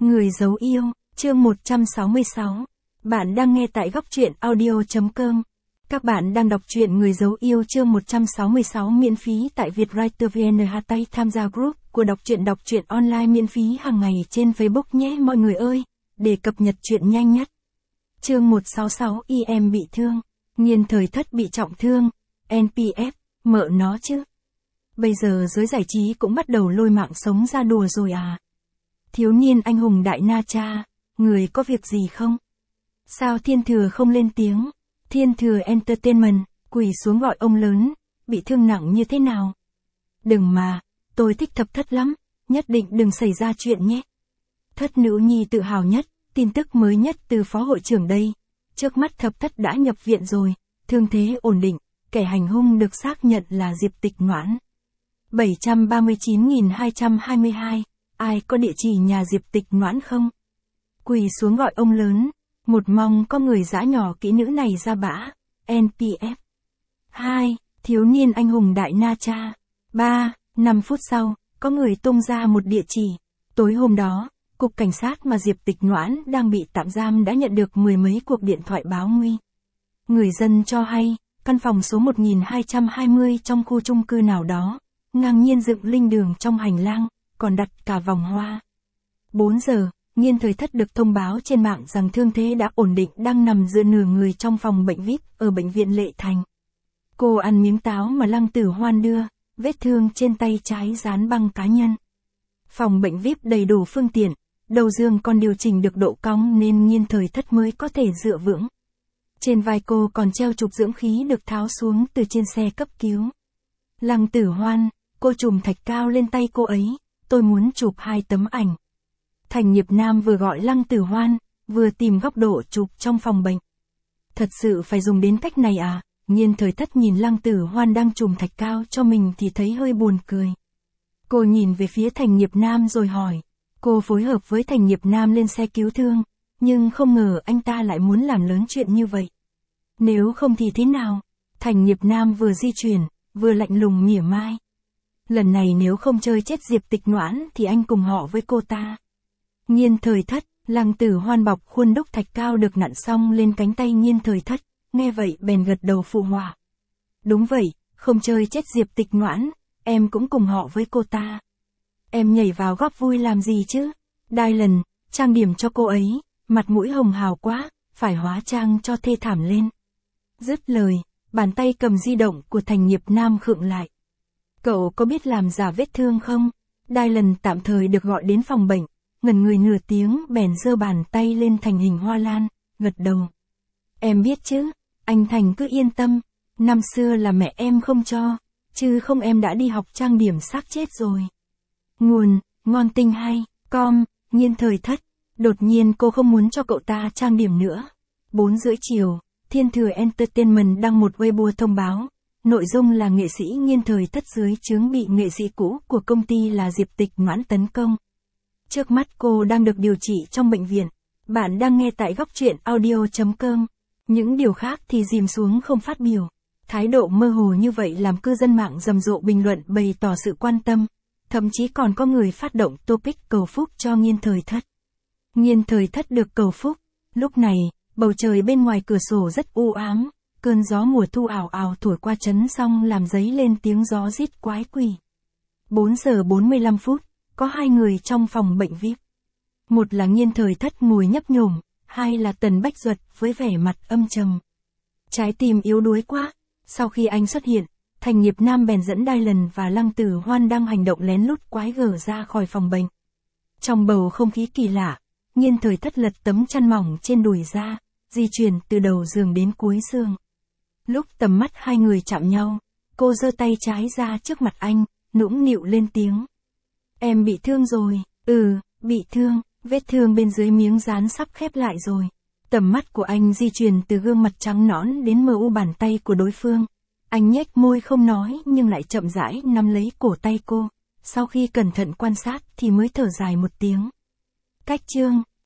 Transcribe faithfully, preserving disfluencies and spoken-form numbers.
Người giấu yêu, chương một trăm sáu mươi sáu. Bạn đang nghe tại góc truyện audio.com. Các bạn đang đọc truyện Người giấu yêu chương một trăm sáu mươi sáu miễn phí tại Vietwriter vê en. Hashtag tham gia group của đọc truyện đọc truyện online miễn phí hàng ngày trên Facebook nhé mọi người ơi, để cập nhật truyện nhanh nhất. Chương một trăm sáu mươi sáu i em bị thương. Nhiên thời thất bị trọng thương. en pê ép, mợ nó chứ. Bây giờ giới giải trí cũng bắt đầu lôi mạng sống ra đùa rồi à. Thiếu niên anh hùng Đại Na Cha, người có việc gì không? Sao Thiên Thừa không lên tiếng? Thiên Thừa Entertainment, quỳ xuống gọi ông lớn, bị thương nặng như thế nào? Đừng mà, tôi thích thập thất lắm, nhất định đừng xảy ra chuyện nhé. Thất nữ nhi tự hào nhất, tin tức mới nhất từ phó hội trưởng đây. Trước mắt thập thất đã nhập viện rồi, thương thế ổn định, kẻ hành hung được xác nhận là Diệp Tịch Noãn. bảy trăm ba mươi chín nghìn hai trăm hai mươi hai, ai có địa chỉ nhà Diệp Tịch Noãn không? Quỳ xuống gọi ông lớn, một mong có người giã nhỏ kỹ nữ này ra bã. en pê ép. hai. Thiếu niên anh hùng Đại Na Cha. ba. năm phút sau, có người tung ra một địa chỉ. Tối hôm đó, cục cảnh sát mà Diệp Tịch Noãn đang bị tạm giam đã nhận được mười mấy cuộc điện thoại báo nguy. Người dân cho hay, căn phòng số một nghìn hai trăm hai mươi trong khu chung cư nào đó, ngang nhiên dựng linh đường trong hành lang, còn đặt cả vòng hoa. bốn giờ, Nhiên thời thất được thông báo trên mạng rằng thương thế đã ổn định đang nằm giữa nửa người trong phòng bệnh vi ai pi ở bệnh viện Lệ Thành. Cô ăn miếng táo mà Lăng Tử Hoan đưa, vết thương trên tay trái dán băng cá nhân. Phòng bệnh vi ai pi đầy đủ phương tiện, đầu giường còn điều chỉnh được độ cong nên Nhiên thời thất mới có thể dựa vững. Trên vai cô còn treo trục dưỡng khí được tháo xuống từ trên xe cấp cứu. Lăng Tử Hoan, cô chùm thạch cao lên tay cô ấy, tôi muốn chụp hai tấm ảnh. Thành Nghiệp Nam vừa gọi Lăng Tử Hoan, vừa tìm góc độ chụp trong phòng bệnh. Thật sự phải dùng đến cách này à? Nhiên thời thất nhìn Lăng Tử Hoan đang chùm thạch cao cho mình thì thấy hơi buồn cười. Cô nhìn về phía Thành Nghiệp Nam rồi hỏi. Cô phối hợp với Thành Nghiệp Nam lên xe cứu thương, nhưng không ngờ anh ta lại muốn làm lớn chuyện như vậy. Nếu không thì thế nào? Thành Nghiệp Nam vừa di chuyển, vừa lạnh lùng mỉa mai. Lần này nếu không chơi chết Diệp Tịch Noãn thì anh cùng họ với cô ta. Nhiên thời thất, Lăng Tử Hoan bọc khuôn đúc thạch cao được nặn xong lên cánh tay Nhiên thời thất, nghe vậy bèn gật đầu phụ họa. Đúng vậy, không chơi chết Diệp Tịch Noãn, em cũng cùng họ với cô ta. Em nhảy vào góp vui làm gì chứ? Đai lần, trang điểm cho cô ấy, mặt mũi hồng hào quá, phải hóa trang cho thê thảm lên. Dứt lời, bàn tay cầm di động của Thành Nghiệp Nam khựng lại. Cậu có biết làm giả vết thương không? Đai lần tạm thời được gọi đến phòng bệnh, ngẩn người nửa tiếng bèn giơ bàn tay lên thành hình hoa lan, gật đầu. Em biết chứ, anh Thành cứ yên tâm, năm xưa là mẹ em không cho, chứ không em đã đi học trang điểm xác chết rồi. Nguồn, ngon tinh hay, com, Nhiên thời thất. Đột nhiên cô không muốn cho cậu ta trang điểm nữa. Bốn rưỡi chiều, Thiên Thừa Entertainment đăng một Weibo thông báo. Nội dung là nghệ sĩ Nhiên thời thất dưới trướng bị nghệ sĩ cũ của công ty là Diệp Tịch Noãn tấn công. Trước mắt cô đang được điều trị trong bệnh viện. Bạn đang nghe tại góc truyện audio.com. Những điều khác thì dìm xuống không phát biểu. Thái độ mơ hồ như vậy làm cư dân mạng rầm rộ bình luận bày tỏ sự quan tâm. Thậm chí còn có người phát động topic cầu phúc cho Nhiên thời thất. Nhiên thời thất được cầu phúc. Lúc này, bầu trời bên ngoài cửa sổ rất u ám. Cơn gió mùa thu ảo ảo thổi qua trấn xong làm dấy lên tiếng gió rít quái quỷ. bốn giờ bốn mươi lăm phút, có hai người trong phòng bệnh vi ai pi. Một là Nhiên thời thất ngồi nhấp nhổm, hai là Tần Bách Duật với vẻ mặt âm trầm. Trái tim yếu đuối quá. Sau khi anh xuất hiện, Thành Nghiệp Nam bèn dẫn Đai lần và Lăng Tử Hoan đang hành động lén lút quái gở ra khỏi phòng bệnh. Trong bầu không khí kỳ lạ, Nhiên thời thất lật tấm chăn mỏng trên đùi ra, di chuyển từ đầu giường đến cuối giường. Lúc tầm mắt hai người chạm nhau, cô giơ tay trái ra trước mặt anh, nũng nịu lên tiếng. Em bị thương rồi. Ừ, bị thương, vết thương bên dưới miếng dán sắp khép lại rồi. Tầm mắt của anh di chuyển từ gương mặt trắng nõn đến mờ u bàn tay của đối phương. Anh nhếch môi không nói nhưng lại chậm rãi nắm lấy cổ tay cô. Sau khi cẩn thận quan sát thì mới thở dài một tiếng. Cách chương.